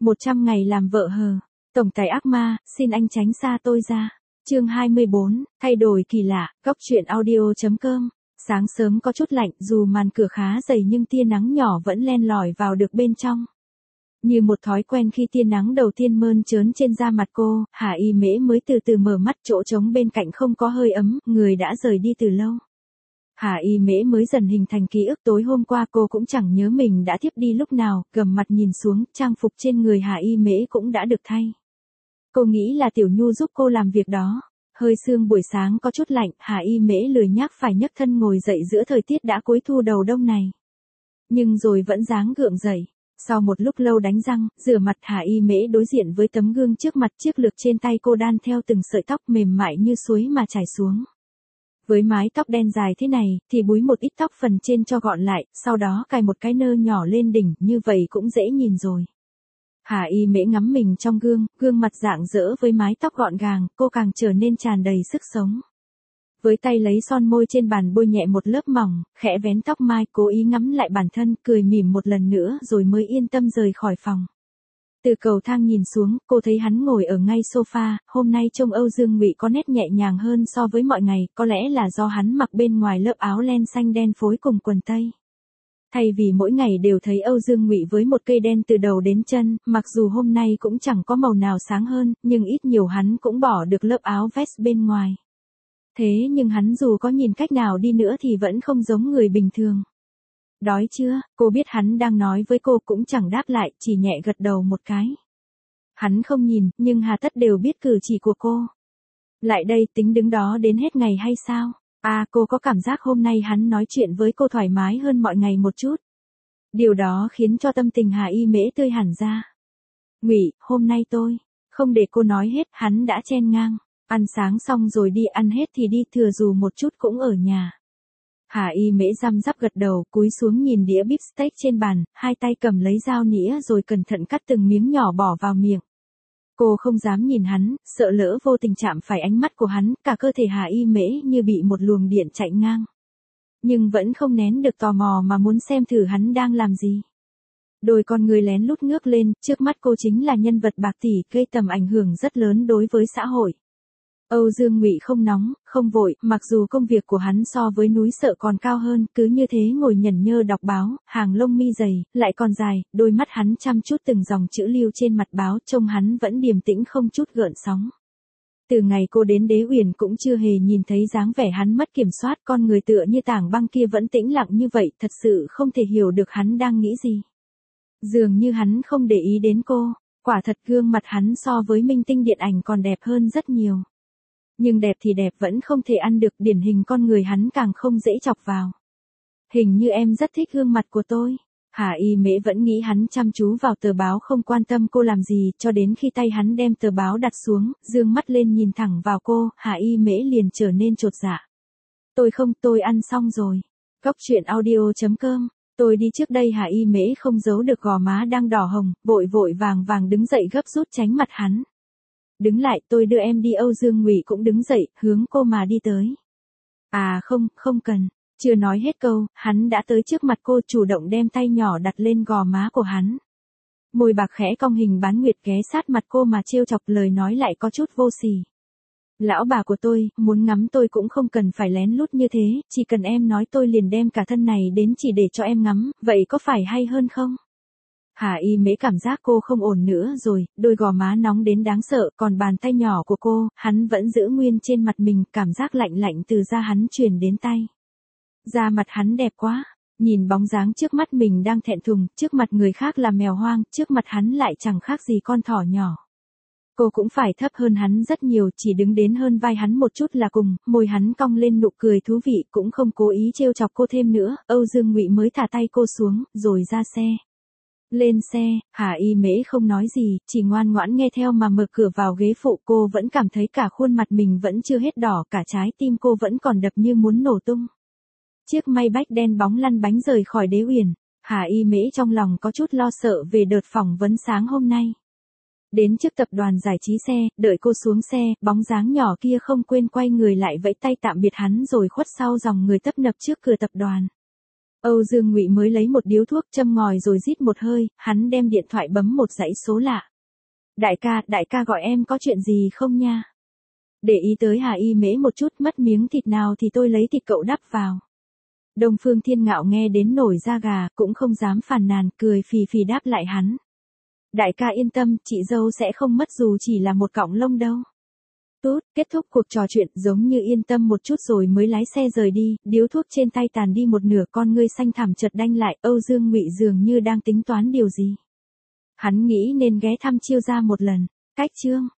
100 ngày làm vợ hờ. Tổng tài ác ma, xin anh tránh xa tôi ra. Chương 24, thay đổi kỳ lạ, góc truyện audio.com. Sáng sớm có chút lạnh, dù màn cửa khá dày nhưng tia nắng nhỏ vẫn len lỏi vào được bên trong. Như một thói quen khi tia nắng đầu tiên mơn trớn trên da mặt cô, Hà Y Mễ mới từ từ mở mắt, chỗ trống bên cạnh không có hơi ấm, người đã rời đi từ lâu. Hà Y Mễ mới dần hình thành ký ức tối hôm qua, cô cũng chẳng nhớ mình đã thiếp đi lúc nào, gầm mặt nhìn xuống, trang phục trên người Hà Y Mễ cũng đã được thay. Cô nghĩ là Tiểu Nhu giúp cô làm việc đó. Hơi sương buổi sáng có chút lạnh, Hà Y Mễ lười nhác phải nhấc thân ngồi dậy giữa thời tiết đã cuối thu đầu đông này. Nhưng rồi vẫn dáng gượng dậy. Sau một lúc lâu đánh răng, rửa mặt, Hà Y Mễ đối diện với tấm gương trước mặt, chiếc lược trên tay cô đan theo từng sợi tóc mềm mại như suối mà chảy xuống. Với mái tóc đen dài thế này, thì búi một ít tóc phần trên cho gọn lại, sau đó cài một cái nơ nhỏ lên đỉnh, như vậy cũng dễ nhìn rồi. Hà Y Mễ ngắm mình trong gương, gương mặt rạng rỡ với mái tóc gọn gàng, cô càng trở nên tràn đầy sức sống. Với tay lấy son môi trên bàn bôi nhẹ một lớp mỏng, khẽ vén tóc mai, cố ý ngắm lại bản thân, cười mỉm một lần nữa rồi mới yên tâm rời khỏi phòng. Từ cầu thang nhìn xuống, cô thấy hắn ngồi ở ngay sofa, hôm nay trông Âu Dương Ngụy có nét nhẹ nhàng hơn so với mọi ngày, có lẽ là do hắn mặc bên ngoài lớp áo len xanh đen phối cùng quần tây. Thay vì mỗi ngày đều thấy Âu Dương Ngụy với một cây đen từ đầu đến chân, mặc dù hôm nay cũng chẳng có màu nào sáng hơn, nhưng ít nhiều hắn cũng bỏ được lớp áo vest bên ngoài. Thế nhưng hắn dù có nhìn cách nào đi nữa thì vẫn không giống người bình thường. Đói chưa? Cô biết hắn đang nói với cô, cũng chẳng đáp lại, chỉ nhẹ gật đầu một cái. Hắn không nhìn, nhưng hà tất đều biết cử chỉ của cô. Lại đây, tính đứng đó đến hết ngày hay sao? Cô có cảm giác hôm nay hắn nói chuyện với cô thoải mái hơn mọi ngày một chút. Điều đó khiến cho tâm tình Hà Y Mễ tươi hẳn ra. Ngụy, hôm nay tôi, không để cô nói hết, hắn đã chen ngang. Ăn sáng xong rồi đi, ăn hết thì đi, thừa dù một chút cũng ở nhà. Hà Y Mễ răm rắp gật đầu, cúi xuống nhìn đĩa beef steak trên bàn, hai tay cầm lấy dao nĩa rồi cẩn thận cắt từng miếng nhỏ bỏ vào miệng. Cô không dám nhìn hắn, sợ lỡ vô tình chạm phải ánh mắt của hắn, cả cơ thể Hà Y Mễ như bị một luồng điện chạy ngang. Nhưng vẫn không nén được tò mò mà muốn xem thử hắn đang làm gì. Đôi con người lén lút ngước lên, trước mắt cô chính là nhân vật bạc tỷ, gây tầm ảnh hưởng rất lớn đối với xã hội. Âu Dương Ngụy không nóng, không vội, mặc dù công việc của hắn so với núi Sợ còn cao hơn, cứ như thế ngồi nhẩn nhơ đọc báo, hàng lông mi dày, lại còn dài, đôi mắt hắn chăm chút từng dòng chữ lưu trên mặt báo, trông hắn vẫn điềm tĩnh không chút gợn sóng. Từ ngày cô đến Đế Uyển cũng chưa hề nhìn thấy dáng vẻ hắn mất kiểm soát, con người tựa như tảng băng kia vẫn tĩnh lặng như vậy, thật sự không thể hiểu được hắn đang nghĩ gì. Dường như hắn không để ý đến cô, quả thật gương mặt hắn so với minh tinh điện ảnh còn đẹp hơn rất nhiều. Nhưng đẹp thì đẹp vẫn không thể ăn được, điển hình con người hắn càng không dễ chọc vào. Hình như em rất thích gương mặt của tôi. Hà Y Mễ vẫn nghĩ hắn chăm chú vào tờ báo, không quan tâm cô làm gì, cho đến khi tay hắn đem tờ báo đặt xuống, dương mắt lên nhìn thẳng vào cô, Hà Y Mễ liền trở nên chột dạ. Tôi ăn xong rồi. Góc truyện audio.com. Tôi đi trước đây. Hà Y Mễ không giấu được gò má đang đỏ hồng, vội vội vàng vàng đứng dậy gấp rút tránh mặt hắn. Đứng lại, tôi đưa em đi. Âu Dương Ngụy cũng đứng dậy, hướng cô mà đi tới. Không cần. Chưa nói hết câu, hắn đã tới trước mặt cô, chủ động đem tay nhỏ đặt lên gò má của hắn. Môi bạc khẽ cong hình bán nguyệt ghé sát mặt cô mà trêu chọc, lời nói lại có chút vô sỉ. Lão bà của tôi, muốn ngắm tôi cũng không cần phải lén lút như thế, chỉ cần em nói tôi liền đem cả thân này đến chỉ để cho em ngắm, vậy có phải hay hơn không? Hà Y Mễ cảm giác cô không ổn nữa rồi, đôi gò má nóng đến đáng sợ, còn bàn tay nhỏ của cô, hắn vẫn giữ nguyên trên mặt mình, cảm giác lạnh lạnh từ da hắn truyền đến tay. Da mặt hắn đẹp quá, nhìn bóng dáng trước mắt mình đang thẹn thùng, trước mặt người khác là mèo hoang, trước mặt hắn lại chẳng khác gì con thỏ nhỏ. Cô cũng phải thấp hơn hắn rất nhiều, chỉ đứng đến hơn vai hắn một chút là cùng, môi hắn cong lên nụ cười thú vị, cũng không cố ý trêu chọc cô thêm nữa. Âu Dương Ngụy mới thả tay cô xuống, rồi ra xe. Lên xe, Hà Y Mễ không nói gì, chỉ ngoan ngoãn nghe theo mà mở cửa vào ghế phụ. Cô vẫn cảm thấy cả khuôn mặt mình vẫn chưa hết đỏ, cả trái tim cô vẫn còn đập như muốn nổ tung. Chiếc Maybach đen bóng lăn bánh rời khỏi Đế Uyển. Hà Y Mễ trong lòng có chút lo sợ về đợt phỏng vấn sáng hôm nay. Đến trước tập đoàn giải trí xe, đợi cô xuống xe, bóng dáng nhỏ kia không quên quay người lại vẫy tay tạm biệt hắn rồi khuất sau dòng người tấp nập trước cửa tập đoàn. Âu Dương Ngụy mới lấy một điếu thuốc châm ngòi rồi rít một hơi, hắn đem điện thoại bấm một dãy số lạ. Đại ca gọi em có chuyện gì không nha? Để ý tới Hà Y Mễ một chút, mất miếng thịt nào thì tôi lấy thịt cậu đắp vào. Đông Phương Thiên Ngạo nghe đến nổi da gà, cũng không dám phàn nàn, cười phì phì đáp lại hắn. Đại ca yên tâm, chị dâu sẽ không mất dù chỉ là một cọng lông đâu. Kết thúc cuộc trò chuyện, giống như yên tâm một chút rồi mới lái xe rời đi, điếu thuốc trên tay tàn đi một nửa, con ngươi xanh thẳm chợt đanh lại. Âu Dương Ngụy dường như đang tính toán điều gì. Hắn nghĩ nên ghé thăm Chiêu gia một lần. Cách chương